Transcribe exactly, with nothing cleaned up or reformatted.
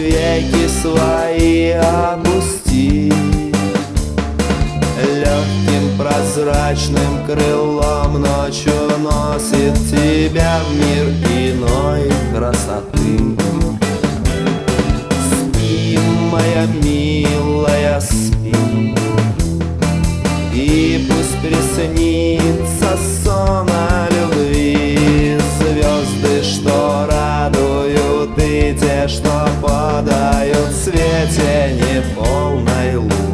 веки свои опусти. Легким прозрачным крылом ночью носит тебя в мир иной красоты. Спи, моя милая, спи, и пусть приснится сон о любви. Звезды, что радуют, и те, что подают в свете неполной луны.